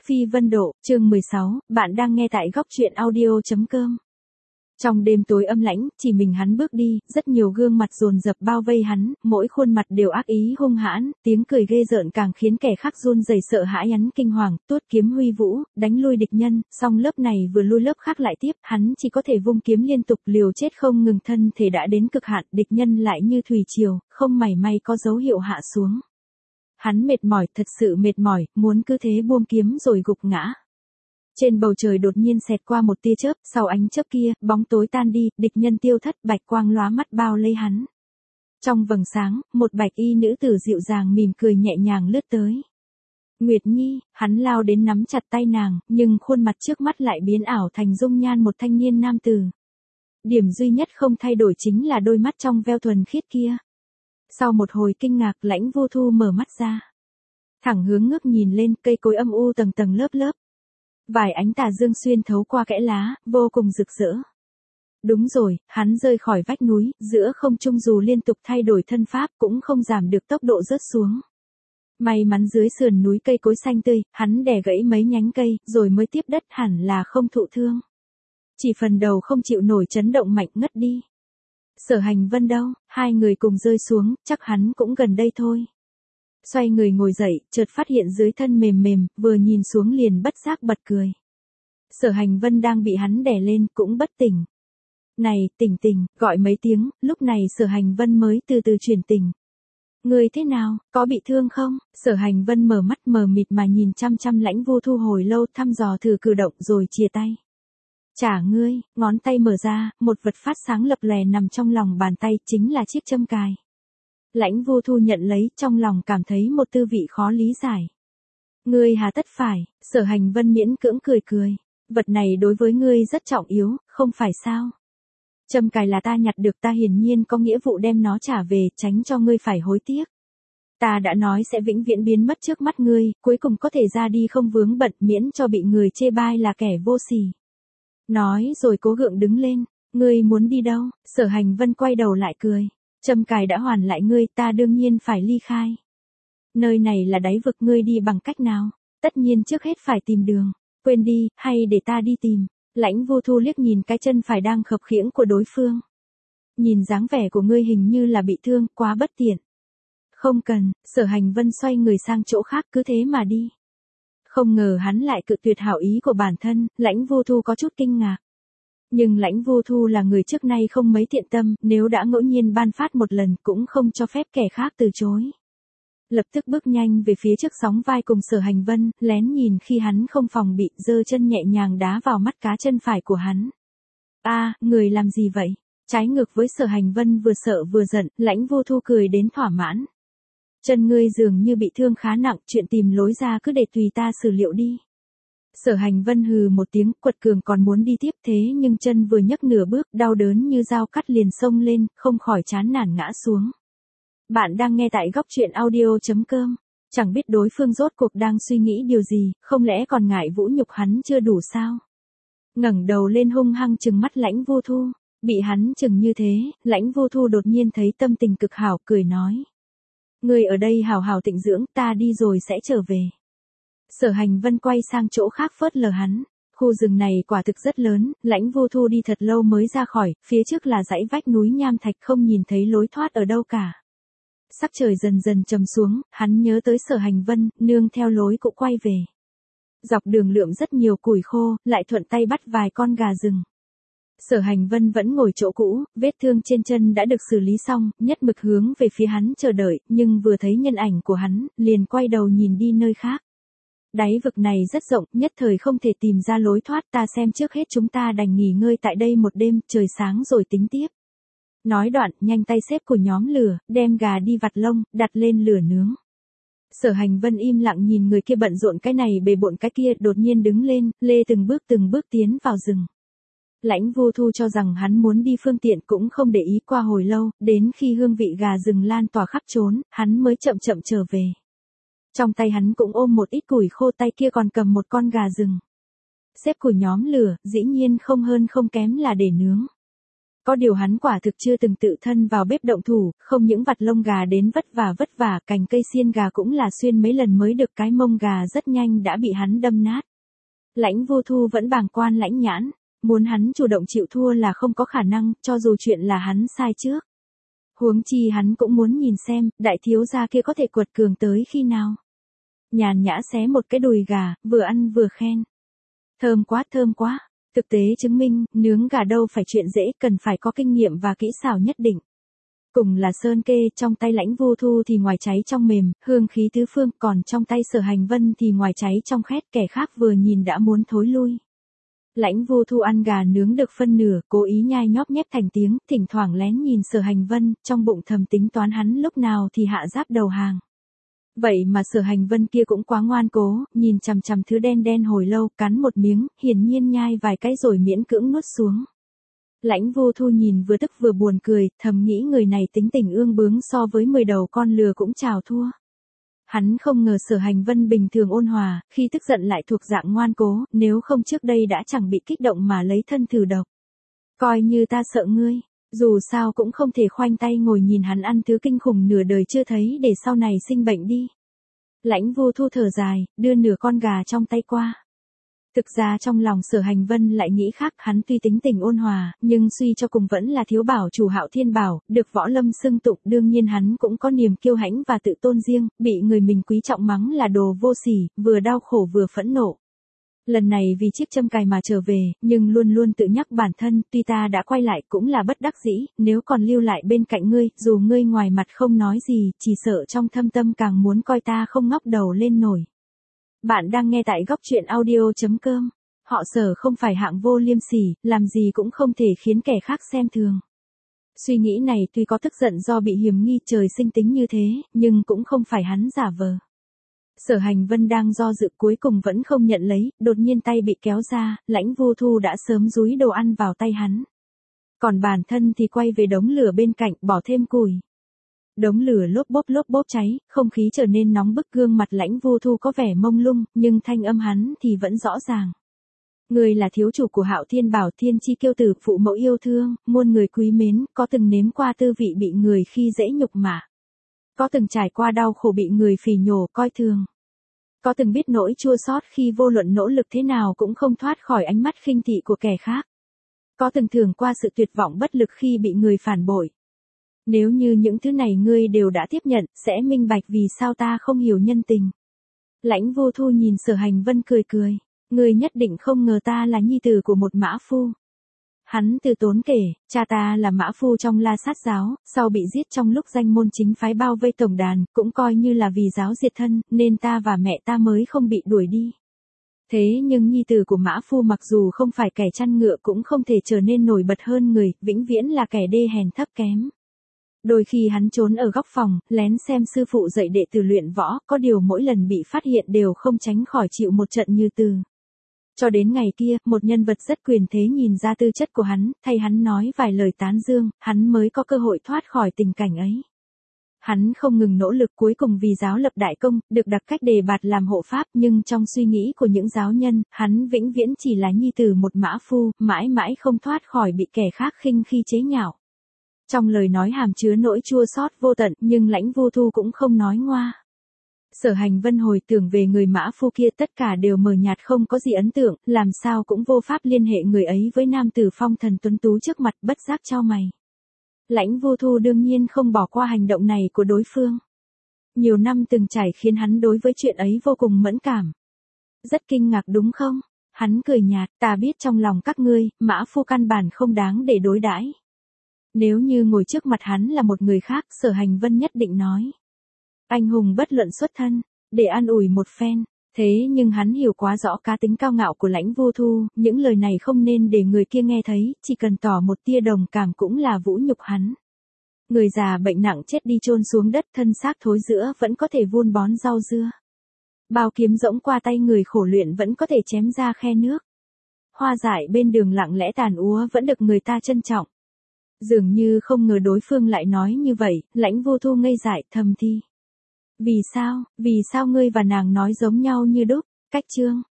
Phi Vân Độ, chương 16, bạn đang nghe tại góc truyện audio.com. Trong đêm tối âm lãnh, chỉ mình hắn bước đi, rất nhiều gương mặt dồn dập bao vây hắn, mỗi khuôn mặt đều ác ý hung hãn, tiếng cười ghê rợn càng khiến kẻ khác run rẩy sợ hãi hắn kinh hoàng, tuốt kiếm huy vũ, đánh lui địch nhân, song lớp này vừa lui lớp khác lại tiếp, hắn chỉ có thể vung kiếm liên tục liều chết không ngừng, thân thể đã đến cực hạn, địch nhân lại như thủy triều, không mảy may có dấu hiệu hạ xuống. Hắn mệt mỏi, thật sự mệt mỏi, muốn cứ thế buông kiếm rồi gục ngã. Trên bầu trời đột nhiên xẹt qua một tia chớp, sau ánh chớp kia, bóng tối tan đi, địch nhân tiêu thất, bạch quang lóa mắt bao lấy hắn. Trong vầng sáng, một bạch y nữ tử dịu dàng mỉm cười nhẹ nhàng lướt tới. Nguyệt Nhi, hắn lao đến nắm chặt tay nàng, nhưng khuôn mặt trước mắt lại biến ảo thành dung nhan một thanh niên nam tử. Điểm duy nhất không thay đổi chính là đôi mắt trong veo thuần khiết kia. Sau một hồi kinh ngạc, Lãnh Vô Thu mở mắt ra. Thẳng hướng ngước nhìn lên, cây cối âm u tầng tầng lớp lớp. Vài ánh tà dương xuyên thấu qua kẽ lá, vô cùng rực rỡ. Đúng rồi, hắn rơi khỏi vách núi, giữa không trung dù liên tục thay đổi thân pháp cũng không giảm được tốc độ rớt xuống. May mắn dưới sườn núi cây cối xanh tươi, hắn đè gãy mấy nhánh cây, rồi mới tiếp đất, hẳn là không thụ thương. Chỉ phần đầu không chịu nổi chấn động mạnh ngất đi. Sở Hành Vân đâu, hai người cùng rơi xuống, chắc hắn cũng gần đây thôi. Xoay người ngồi dậy, chợt phát hiện dưới thân mềm mềm, vừa nhìn xuống liền bất giác bật cười. Sở Hành Vân đang bị hắn đè lên, cũng bất tỉnh. Này, tỉnh tỉnh, gọi mấy tiếng, lúc này Sở Hành Vân mới từ từ chuyển tỉnh. Người thế nào, có bị thương không? Sở Hành Vân mở mắt mờ mịt mà nhìn chăm chăm Lãnh Vô Thu hồi lâu, thăm dò thử cử động rồi chìa tay. Trả ngươi, ngón tay mở ra, một vật phát sáng lập lòe nằm trong lòng bàn tay, chính là chiếc châm cài. Lãnh Vô Thu nhận lấy, trong lòng cảm thấy một tư vị khó lý giải. Ngươi hà tất phải, Sở Hành Vân miễn cưỡng cười cười. Vật này đối với ngươi rất trọng yếu, không phải sao? Châm cài là ta nhặt được, ta hiển nhiên có nghĩa vụ đem nó trả về, tránh cho ngươi phải hối tiếc. Ta đã nói sẽ vĩnh viễn biến mất trước mắt ngươi, cuối cùng có thể ra đi không vướng bận, miễn cho bị người chê bai là kẻ vô sỉ. Nói rồi cố gượng đứng lên. Ngươi muốn đi đâu? Sở Hành Vân quay đầu lại cười. Châm cài đã hoàn lại ngươi, ta đương nhiên phải ly khai. Nơi này là đáy vực, ngươi đi bằng cách nào? Tất nhiên trước hết phải tìm đường. Quên đi, hay để ta đi tìm. Lãnh Vô Thu liếc nhìn cái chân phải đang khập khiễng của đối phương. Nhìn dáng vẻ của ngươi hình như là bị thương, quá bất tiện. Không cần, Sở Hành Vân xoay người sang chỗ khác, cứ thế mà đi. Không ngờ hắn lại cự tuyệt hảo ý của bản thân, Lãnh Vô Thu có chút kinh ngạc. Nhưng Lãnh Vô Thu là người trước nay không mấy thiện tâm, nếu đã ngẫu nhiên ban phát một lần cũng không cho phép kẻ khác từ chối. Lập tức bước nhanh về phía trước sóng vai cùng Sở Hành Vân, lén nhìn khi hắn không phòng bị, giơ chân nhẹ nhàng đá vào mắt cá chân phải của hắn. Người làm gì vậy? Trái ngược với Sở Hành Vân vừa sợ vừa giận, Lãnh Vô Thu cười đến thỏa mãn. Chân ngươi dường như bị thương khá nặng, chuyện tìm lối ra cứ để tùy ta xử liệu đi. Sở Hành Vân hừ một tiếng, quật cường còn muốn đi tiếp, thế nhưng chân vừa nhấc nửa bước, đau đớn như dao cắt liền xông lên, không khỏi chán nản ngã xuống. Bạn đang nghe tại góc truyện audio.com. Chẳng biết đối phương rốt cuộc đang suy nghĩ điều gì, không lẽ còn ngại vũ nhục hắn chưa đủ sao? Ngẩng đầu lên hung hăng trừng mắt Lãnh Vô Thu. Bị hắn chừng như thế, Lãnh Vô Thu đột nhiên thấy tâm tình cực hảo, cười nói. Ngươi ở đây hào hào tịnh dưỡng, ta đi rồi sẽ trở về. Sở Hành Vân quay sang chỗ khác phớt lờ hắn. Khu rừng này quả thực rất lớn, Lãnh Vô Thu đi thật lâu mới ra khỏi, phía trước là dãy vách núi nham thạch, không nhìn thấy lối thoát ở đâu cả. Sắc trời dần dần trầm xuống, hắn nhớ tới Sở Hành Vân, nương theo lối cũ quay về. Dọc đường lượm rất nhiều củi khô, lại thuận tay bắt vài con gà rừng. Sở Hành Vân vẫn ngồi chỗ cũ, vết thương trên chân đã được xử lý xong, nhất mực hướng về phía hắn chờ đợi, nhưng vừa thấy nhân ảnh của hắn, liền quay đầu nhìn đi nơi khác. Đáy vực này rất rộng, nhất thời không thể tìm ra lối thoát, ta xem trước hết chúng ta đành nghỉ ngơi tại đây một đêm, trời sáng rồi tính tiếp. Nói đoạn, nhanh tay xếp của nhóm lửa, đem gà đi vặt lông, đặt lên lửa nướng. Sở Hành Vân im lặng nhìn người kia bận rộn cái này bề bộn cái kia, đột nhiên đứng lên, lê từng bước tiến vào rừng. Lãnh Vô Thu cho rằng hắn muốn đi phương tiện cũng không để ý, qua hồi lâu, đến khi hương vị gà rừng lan tỏa khắp trốn, hắn mới chậm chậm trở về. Trong tay hắn cũng ôm một ít củi khô, tay kia còn cầm một con gà rừng. Xếp của nhóm lửa, dĩ nhiên không hơn không kém là để nướng. Có điều hắn quả thực chưa từng tự thân vào bếp động thủ, không những vặt lông gà đến vất vả, cành cây xiên gà cũng là xuyên mấy lần mới được, cái mông gà rất nhanh đã bị hắn đâm nát. Lãnh Vô Thu vẫn bàng quan lãnh nhãn, muốn hắn chủ động chịu thua là không có khả năng, cho dù chuyện là hắn sai trước. Huống chi hắn cũng muốn nhìn xem, đại thiếu gia kia có thể quật cường tới khi nào. Nhàn nhã xé một cái đùi gà, vừa ăn vừa khen. Thơm quá. Thực tế chứng minh, nướng gà đâu phải chuyện dễ, cần phải có kinh nghiệm và kỹ xảo nhất định. Cùng là sơn kê, trong tay Lãnh Vô Thu thì ngoài cháy trong mềm, hương khí tứ phương, còn trong tay Sở Hành Vân thì ngoài cháy trong khét, kẻ khác vừa nhìn đã muốn thối lui. Lãnh Vô Thu ăn gà nướng được phân nửa, cố ý nhai nhóp nhép thành tiếng, thỉnh thoảng lén nhìn Sở Hành Vân, trong bụng thầm tính toán hắn lúc nào thì hạ giáp đầu hàng. Vậy mà Sở Hành Vân kia cũng quá ngoan cố, nhìn chằm chằm thứ đen đen hồi lâu, cắn một miếng, hiển nhiên nhai vài cái rồi miễn cưỡng nuốt xuống. Lãnh Vô Thu nhìn vừa tức vừa buồn cười, thầm nghĩ người này tính tình ương bướng so với 10 đầu con lừa cũng chào thua. Hắn không ngờ Sở Hành Vân bình thường ôn hòa, khi tức giận lại thuộc dạng ngoan cố, nếu không trước đây đã chẳng bị kích động mà lấy thân thử độc. Coi như ta sợ ngươi, dù sao cũng không thể khoanh tay ngồi nhìn hắn ăn thứ kinh khủng nửa đời chưa thấy để sau này sinh bệnh đi. Lãnh Vô Thu thở dài, đưa nửa con gà trong tay qua. Thực ra trong lòng Sở Hành Vân lại nghĩ khác, hắn tuy tính tình ôn hòa, nhưng suy cho cùng vẫn là thiếu bảo chủ Hạo Thiên Bảo, được võ lâm xưng tụng, đương nhiên hắn cũng có niềm kiêu hãnh và tự tôn riêng, bị người mình quý trọng mắng là đồ vô sỉ, vừa đau khổ vừa phẫn nộ. Lần này vì chiếc châm cài mà trở về, nhưng luôn luôn tự nhắc bản thân, tuy ta đã quay lại cũng là bất đắc dĩ, nếu còn lưu lại bên cạnh ngươi, dù ngươi ngoài mặt không nói gì, chỉ sợ trong thâm tâm càng muốn coi ta không ngóc đầu lên nổi. Bạn đang nghe tại góc truyện audio.com. Họ Sở không phải hạng vô liêm sỉ, làm gì cũng không thể khiến kẻ khác xem thường. Suy nghĩ này tuy có tức giận do bị hiềm nghi trời sinh tính như thế, nhưng cũng không phải hắn giả vờ. Sở Hành Vân đang do dự cuối cùng vẫn không nhận lấy, đột nhiên tay bị kéo ra, Lãnh Vô Thu đã sớm dúi đồ ăn vào tay hắn. Còn bản thân thì quay về đống lửa bên cạnh, bỏ thêm củi. Đống lửa lốp bốp cháy, không khí trở nên nóng bức, gương mặt Lãnh Vô Thu có vẻ mông lung, nhưng thanh âm hắn thì vẫn rõ ràng. Người là thiếu chủ của Hạo Thiên Bảo, thiên chi kiêu tử, phụ mẫu yêu thương, muôn người quý mến, có từng nếm qua tư vị bị người khi dễ nhục mạ. Có từng trải qua đau khổ bị người phỉ nhổ coi thường. Có từng biết nỗi chua xót khi vô luận nỗ lực thế nào cũng không thoát khỏi ánh mắt khinh thị của kẻ khác. Có từng thường qua sự tuyệt vọng bất lực khi bị người phản bội. Nếu như những thứ này ngươi đều đã tiếp nhận, sẽ minh bạch vì sao ta không hiểu nhân tình. Lãnh Vô Thu nhìn Sở Hành Vân cười. Ngươi nhất định không ngờ ta là nhi tử của một mã phu. Hắn từ tốn kể, cha ta là mã phu trong La Sát giáo, sau bị giết trong lúc danh môn chính phái bao vây tổng đàn, cũng coi như là vì giáo diệt thân, nên ta và mẹ ta mới không bị đuổi đi. Thế nhưng nhi tử của mã phu mặc dù không phải kẻ chăn ngựa cũng không thể trở nên nổi bật hơn người, vĩnh viễn là kẻ đê hèn thấp kém. Đôi khi hắn trốn ở góc phòng, lén xem sư phụ dạy đệ tử luyện võ, có điều mỗi lần bị phát hiện đều không tránh khỏi chịu một trận như từ. Cho đến ngày kia, một nhân vật rất quyền thế nhìn ra tư chất của hắn, thay hắn nói vài lời tán dương, hắn mới có cơ hội thoát khỏi tình cảnh ấy. Hắn không ngừng nỗ lực, cuối cùng vì giáo lập đại công, được đặt cách đề bạt làm hộ pháp, nhưng trong suy nghĩ của những giáo nhân, hắn vĩnh viễn chỉ là nhi tử một mã phu, mãi mãi không thoát khỏi bị kẻ khác khinh khi chế nhạo. Trong lời nói hàm chứa nỗi chua xót vô tận, nhưng Lãnh Vô Thu cũng không nói ngoa. Sở Hành Vân hồi tưởng về người mã phu kia, tất cả đều mờ nhạt, không có gì ấn tượng, làm sao cũng vô pháp liên hệ người ấy với nam tử phong thần tuấn tú trước mặt, bất giác chau mày. Lãnh Vô Thu đương nhiên không bỏ qua hành động này của đối phương. Nhiều năm từng trải khiến hắn đối với chuyện ấy vô cùng mẫn cảm. Rất kinh ngạc đúng không? Hắn cười nhạt, ta biết trong lòng các ngươi, mã phu căn bản không đáng để đối đãi. Nếu như ngồi trước mặt hắn là một người khác, Sở Hành Vân nhất định nói. Anh hùng bất luận xuất thân, để an ủi một phen. Thế nhưng hắn hiểu quá rõ cá tính cao ngạo của Lãnh Vô Thu, những lời này không nên để người kia nghe thấy, chỉ cần tỏ một tia đồng cảm cũng là vũ nhục hắn. Người già bệnh nặng chết đi chôn xuống đất, thân xác thối rữa vẫn có thể vun bón rau dưa. Bao kiếm rỗng qua tay người khổ luyện vẫn có thể chém ra khe nước. Hoa dại bên đường lặng lẽ tàn úa vẫn được người ta trân trọng. Dường như không ngờ đối phương lại nói như vậy, Lãnh Vô Thu ngây dại thầm thi. Vì sao ngươi và nàng nói giống nhau như đúc? Cách chương.